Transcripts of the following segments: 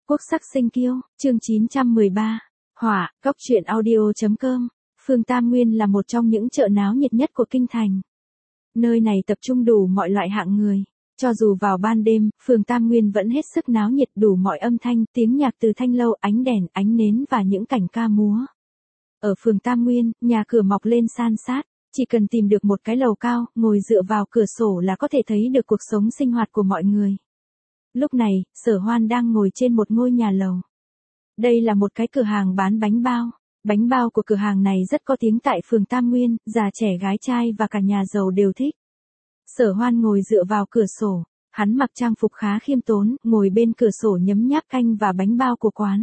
Quốc sắc sinh kiêu, chương 913. Hỏa, Góc truyện audio.com. Phường Tam Nguyên là một trong những chợ náo nhiệt nhất của kinh thành. Nơi này tập trung đủ mọi loại hạng người. Cho dù vào ban đêm, phường Tam Nguyên vẫn hết sức náo nhiệt, đủ mọi âm thanh, tiếng nhạc từ thanh lâu, ánh đèn, ánh nến và những cảnh ca múa. Ở phường Tam Nguyên, nhà cửa mọc lên san sát, chỉ cần tìm được một cái lầu cao, ngồi dựa vào cửa sổ là có thể thấy được cuộc sống sinh hoạt của mọi người. Lúc này, Sở Hoan đang ngồi trên một ngôi nhà lầu. Đây là một cái cửa hàng bán bánh bao. Bánh bao của cửa hàng này rất có tiếng tại phường Tam Nguyên, già trẻ gái trai và cả nhà giàu đều thích. Sở Hoan ngồi dựa vào cửa sổ, hắn mặc trang phục khá khiêm tốn, ngồi bên cửa sổ nhấm nháp canh và bánh bao của quán.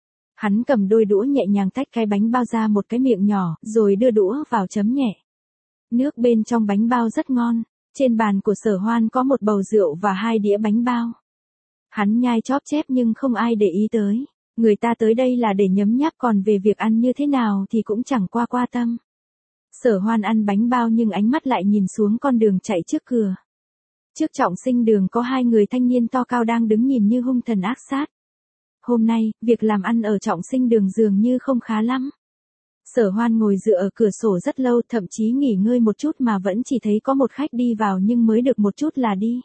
Hắn cầm đôi đũa nhẹ nhàng tách cái bánh bao ra một cái miệng nhỏ, rồi đưa đũa vào chấm nhẹ. Nước bên trong bánh bao rất ngon. Trên bàn của Sở Hoan có một bầu rượu và 2 đĩa bánh bao. Hắn nhai chóp chép nhưng không ai để ý tới. Người ta tới đây là để nhấm nháp, còn về việc ăn như thế nào thì cũng chẳng qua tâm. Sở Hoan ăn bánh bao nhưng ánh mắt lại nhìn xuống con đường chạy trước cửa. Trước Trọng Sinh Đường có 2 người thanh niên to cao đang đứng nhìn như hung thần ác sát. Hôm nay, việc làm ăn ở Trọng Sinh Đường dường như không khá lắm. Sở Hoan ngồi dựa ở cửa sổ rất lâu, thậm chí nghỉ ngơi một chút mà vẫn chỉ thấy có một khách đi vào nhưng mới được một chút là đi.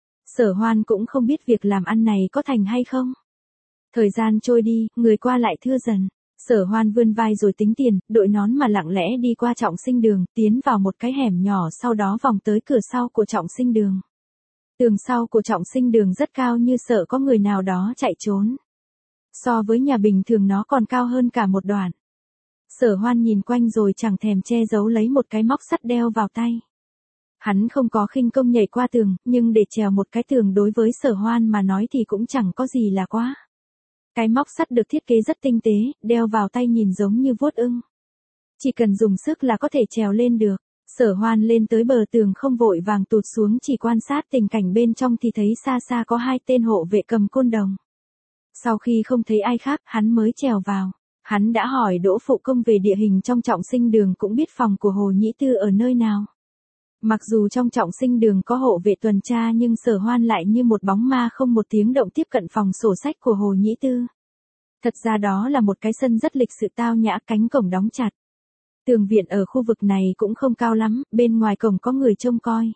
Sở Hoan cũng không biết việc làm ăn này có thành hay không. Thời gian trôi đi, người qua lại thưa dần. Sở Hoan vươn vai rồi tính tiền, đội nón mà lặng lẽ đi qua Trọng Sinh Đường, tiến vào một cái hẻm nhỏ, sau đó vòng tới cửa sau của Trọng Sinh Đường. Tường sau của Trọng Sinh Đường rất cao, như sợ có người nào đó chạy trốn. So với nhà bình thường nó còn cao hơn cả một đoạn. Sở Hoan nhìn quanh rồi chẳng thèm che giấu lấy một cái móc sắt đeo vào tay. Hắn không có khinh công nhảy qua tường, nhưng để trèo một cái tường đối với Sở Hoan mà nói thì cũng chẳng có gì là quá. Cái móc sắt được thiết kế rất tinh tế, đeo vào tay nhìn giống như vuốt ưng. Chỉ cần dùng sức là có thể trèo lên được. Sở Hoan lên tới bờ tường không vội vàng tụt xuống, chỉ quan sát tình cảnh bên trong thì thấy xa xa có 2 tên hộ vệ cầm côn đồng. Sau khi không thấy ai khác, hắn mới trèo vào. Hắn đã hỏi Đỗ Phụ Công về địa hình trong Trọng Sinh Đường, cũng biết phòng của Hồ Nhĩ Tư ở nơi nào. Mặc dù trong Trọng Sinh Đường có hộ vệ tuần tra nhưng Sở Hoan lại như một bóng ma không một tiếng động tiếp cận phòng sổ sách của Hồ Nhĩ Tư. Thật ra đó là một cái sân rất lịch sự tao nhã, cánh cổng đóng chặt. Tường viện ở khu vực này cũng không cao lắm, bên ngoài cổng có người trông coi.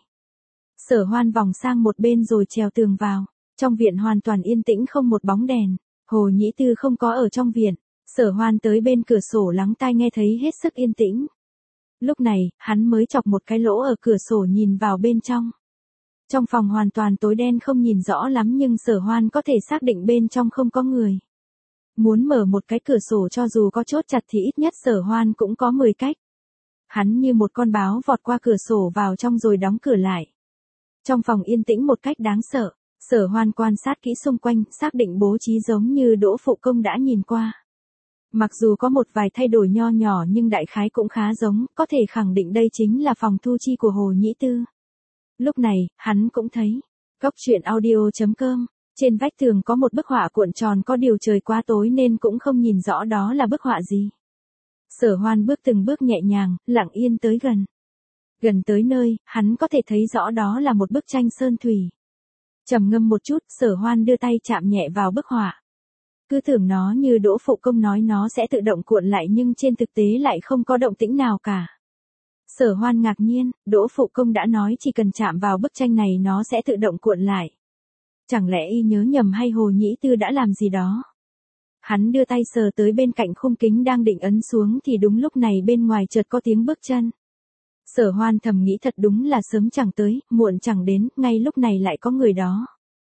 Sở Hoan vòng sang một bên rồi trèo tường vào. Trong viện hoàn toàn yên tĩnh, không một bóng đèn. Hồ Nhĩ Tư không có ở trong viện. Sở Hoan tới bên cửa sổ lắng tai nghe thấy hết sức yên tĩnh. Lúc này, hắn mới chọc một cái lỗ ở cửa sổ nhìn vào bên trong. Trong phòng hoàn toàn tối đen, không nhìn rõ lắm nhưng Sở Hoan có thể xác định bên trong không có người. Muốn mở một cái cửa sổ cho dù có chốt chặt thì ít nhất Sở Hoan cũng có 10 cách. Hắn như một con báo vọt qua cửa sổ vào trong rồi đóng cửa lại. Trong phòng yên tĩnh một cách đáng sợ. Sở Hoan quan sát kỹ xung quanh, xác định bố trí giống như Đỗ Phụ Công đã nhìn qua. Mặc dù có một vài thay đổi nho nhỏ nhưng đại khái cũng khá giống, có thể khẳng định đây chính là phòng thu chi của Hồ Nhĩ Tư. Lúc này, hắn cũng thấy. Góc truyện audio.com. Trên vách tường có một bức họa cuộn tròn, có điều trời quá tối nên cũng không nhìn rõ đó là bức họa gì. Sở Hoan bước từng bước nhẹ nhàng, lặng yên tới gần. Gần tới nơi, hắn có thể thấy rõ đó là một bức tranh sơn thủy. Trầm ngâm một chút, Sở Hoan đưa tay chạm nhẹ vào bức họa. Cứ tưởng nó như Đỗ Phụ Công nói nó sẽ tự động cuộn lại nhưng trên thực tế lại không có động tĩnh nào cả. Sở Hoan ngạc nhiên, Đỗ Phụ Công đã nói chỉ cần chạm vào bức tranh này nó sẽ tự động cuộn lại. Chẳng lẽ y nhớ nhầm hay Hồ Nhĩ Tư đã làm gì đó? Hắn đưa tay sờ tới bên cạnh khung kính đang định ấn xuống thì đúng lúc này bên ngoài chợt có tiếng bước chân. Sở Hoan thầm nghĩ thật đúng là sớm chẳng tới, muộn chẳng đến, ngay lúc này lại có người đó.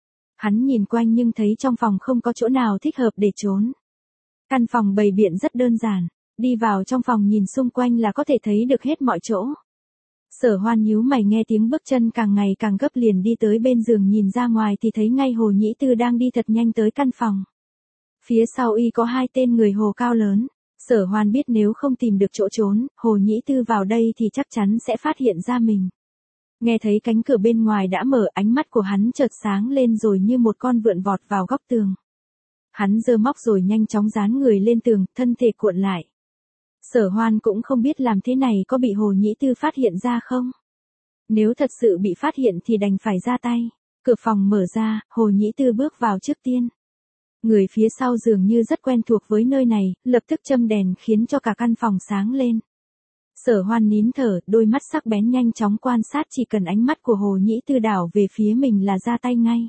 Hắn nhìn quanh nhưng thấy trong phòng không có chỗ nào thích hợp để trốn. Căn phòng bày biện rất đơn giản, đi vào trong phòng nhìn xung quanh là có thể thấy được hết mọi chỗ. Sở Hoan nhíu mày nghe tiếng bước chân càng ngày càng gấp, liền đi tới bên giường nhìn ra ngoài thì thấy ngay Hồ Nhĩ Tư đang đi thật nhanh tới căn phòng. Phía sau y có 2 tên người Hồ cao lớn. Sở Hoan biết nếu không tìm được chỗ trốn, Hồ Nhĩ Tư vào đây thì chắc chắn sẽ phát hiện ra mình. Nghe thấy cánh cửa bên ngoài đã mở, ánh mắt của hắn chợt sáng lên rồi như một con vượn vọt vào góc tường. Hắn giơ móc rồi nhanh chóng dán người lên tường, thân thể cuộn lại. Sở Hoan cũng không biết làm thế này có bị Hồ Nhĩ Tư phát hiện ra không. Nếu thật sự bị phát hiện thì đành phải ra tay. Cửa phòng mở ra, Hồ Nhĩ Tư bước vào trước tiên. Người phía sau dường như rất quen thuộc với nơi này, lập tức châm đèn khiến cho cả căn phòng sáng lên. Sở Hoan nín thở, đôi mắt sắc bén nhanh chóng quan sát, chỉ cần ánh mắt của Hồ Nhĩ Tư đảo về phía mình là ra tay ngay.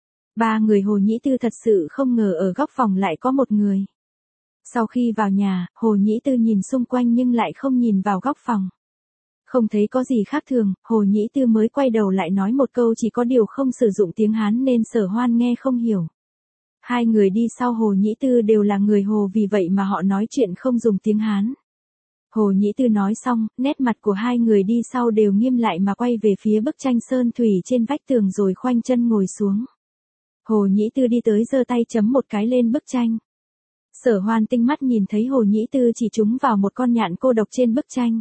Ba người Hồ Nhĩ Tư thật sự không ngờ ở góc phòng lại có một người. Sau khi vào nhà, Hồ Nhĩ Tư nhìn xung quanh nhưng lại không nhìn vào góc phòng. Không thấy có gì khác thường, Hồ Nhĩ Tư mới quay đầu lại nói một câu, chỉ có điều không sử dụng tiếng Hán nên Sở Hoan nghe không hiểu. Hai người đi sau Hồ Nhĩ Tư đều là người Hồ, vì vậy mà họ nói chuyện không dùng tiếng Hán. Hồ Nhĩ Tư nói xong, nét mặt của hai người đi sau đều nghiêm lại mà quay về phía bức tranh sơn thủy trên vách tường rồi khoanh chân ngồi xuống. Hồ Nhĩ Tư đi tới giơ tay chấm một cái lên bức tranh. Sở Hoan tinh mắt nhìn thấy Hồ Nhĩ Tư chỉ trúng vào một con nhạn cô độc trên bức tranh.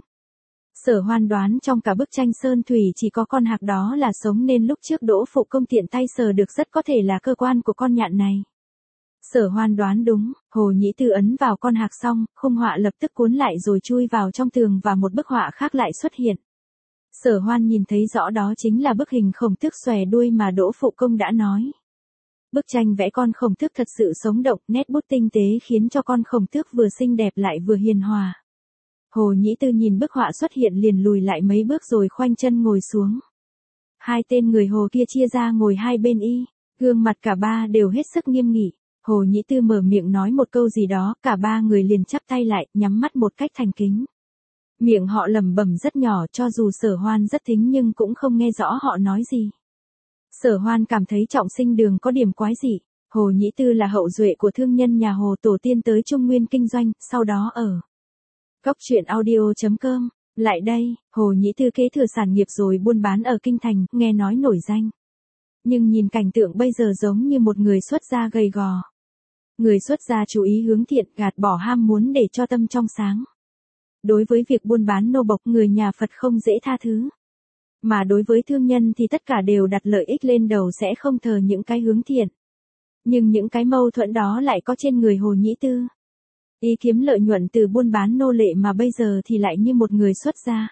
Sở Hoan đoán trong cả bức tranh sơn thủy chỉ có con hạc đó là sống nên lúc trước Đỗ Phụ Công tiện tay sờ được rất có thể là cơ quan của con nhạn này. Sở Hoan đoán đúng, Hồ Nhĩ Tư ấn vào con hạc xong, khung họa lập tức cuốn lại rồi chui vào trong tường và một bức họa khác lại xuất hiện. Sở Hoan nhìn thấy rõ đó chính là bức hình khổng tước xòe đuôi mà Đỗ Phụ Công đã nói. Bức tranh vẽ con khổng tước thật sự sống động, nét bút tinh tế khiến cho con khổng tước vừa xinh đẹp lại vừa hiền hòa. Hồ Nhĩ Tư nhìn bức họa xuất hiện liền lùi lại mấy bước rồi khoanh chân ngồi xuống. Hai tên người Hồ kia chia ra ngồi hai bên y, gương mặt cả ba đều hết sức nghiêm nghị. Hồ Nhĩ Tư mở miệng nói một câu gì đó, cả ba người liền chắp tay lại, nhắm mắt một cách thành kính. Miệng họ lẩm bẩm rất nhỏ, cho dù Sở Hoan rất thính nhưng cũng không nghe rõ họ nói gì. Sở Hoan cảm thấy Trọng Sinh Đường có điểm quái dị. Hồ Nhĩ Tư là hậu duệ của thương nhân nhà Hồ, tổ tiên tới Trung Nguyên kinh doanh, sau đó ở Góc Truyện Audio.com. Lại đây, Hồ Nhĩ Tư kế thừa sản nghiệp rồi buôn bán ở Kinh Thành, nghe nói nổi danh. Nhưng nhìn cảnh tượng bây giờ giống như một người xuất gia gầy gò. Người xuất gia chú ý hướng thiện, gạt bỏ ham muốn để cho tâm trong sáng. Đối với việc buôn bán nô bộc, người nhà Phật không dễ tha thứ. Mà đối với thương nhân thì tất cả đều đặt lợi ích lên đầu, sẽ không thờ những cái hướng thiện. Nhưng những cái mâu thuẫn đó lại có trên người Hồ Nhĩ Tư. Y kiếm lợi nhuận từ buôn bán nô lệ mà bây giờ thì lại như một người xuất gia.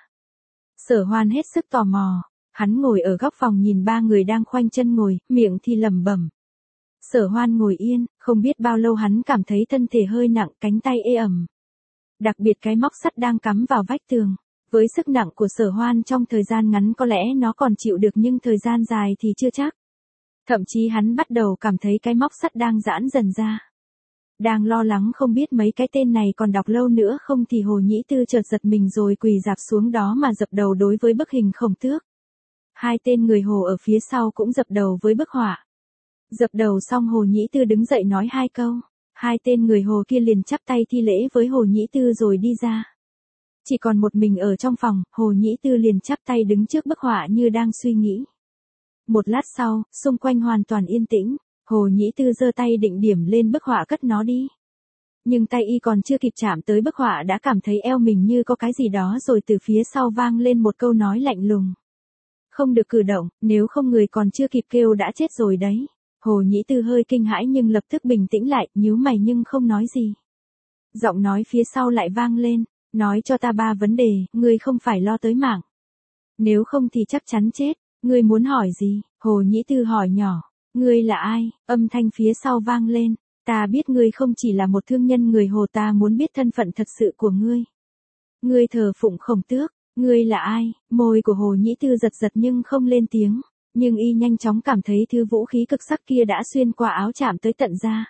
Sở Hoan hết sức tò mò. Hắn ngồi ở góc phòng nhìn ba người đang khoanh chân ngồi, miệng thì lẩm bẩm. Sở Hoan ngồi yên, không biết bao lâu hắn cảm thấy thân thể hơi nặng, cánh tay ê ẩm. Đặc biệt cái móc sắt đang cắm vào vách tường. Với sức nặng của Sở Hoan trong thời gian ngắn có lẽ nó còn chịu được nhưng thời gian dài thì chưa chắc. Thậm chí hắn bắt đầu cảm thấy cái móc sắt đang giãn dần ra. Đang lo lắng không biết mấy cái tên này còn đọc lâu nữa không thì Hồ Nhĩ Tư chợt giật mình rồi quỳ rạp xuống đó mà dập đầu đối với bức hình khổng tước. Hai tên người Hồ ở phía sau cũng dập đầu với bức họa. Dập đầu xong Hồ Nhĩ Tư đứng dậy nói hai câu. Hai tên người Hồ kia liền chắp tay thi lễ với Hồ Nhĩ Tư rồi đi ra. Chỉ còn một mình ở trong phòng, Hồ Nhĩ Tư liền chắp tay đứng trước bức họa như đang suy nghĩ. Một lát sau, xung quanh hoàn toàn yên tĩnh, Hồ Nhĩ Tư giơ tay định điểm lên bức họa cất nó đi. Nhưng tay y còn chưa kịp chạm tới bức họa đã cảm thấy eo mình như có cái gì đó rồi từ phía sau vang lên một câu nói lạnh lùng. Không được cử động, nếu không người còn chưa kịp kêu đã chết rồi đấy. Hồ Nhĩ Tư hơi kinh hãi nhưng lập tức bình tĩnh lại, nhíu mày nhưng không nói gì. Giọng nói phía sau lại vang lên, nói cho ta ba vấn đề, ngươi không phải lo tới mạng. Nếu không thì chắc chắn chết, ngươi muốn hỏi gì? Hồ Nhĩ Tư hỏi nhỏ, ngươi là ai? Âm thanh phía sau vang lên, ta biết ngươi không chỉ là một thương nhân người Hồ, ta muốn biết thân phận thật sự của ngươi. Ngươi thờ phụng khổng tước, ngươi là ai? Môi của Hồ Nhĩ Tư giật giật nhưng không lên tiếng. Nhưng y nhanh chóng cảm thấy thứ vũ khí cực sắc kia đã xuyên qua áo chạm tới tận da.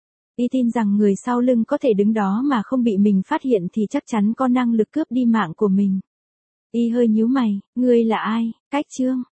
Y tin rằng người sau lưng có thể đứng đó mà không bị mình phát hiện thì chắc chắn có năng lực cướp đi mạng của mình. Y hơi nhíu mày, ngươi là ai? Cách Trương,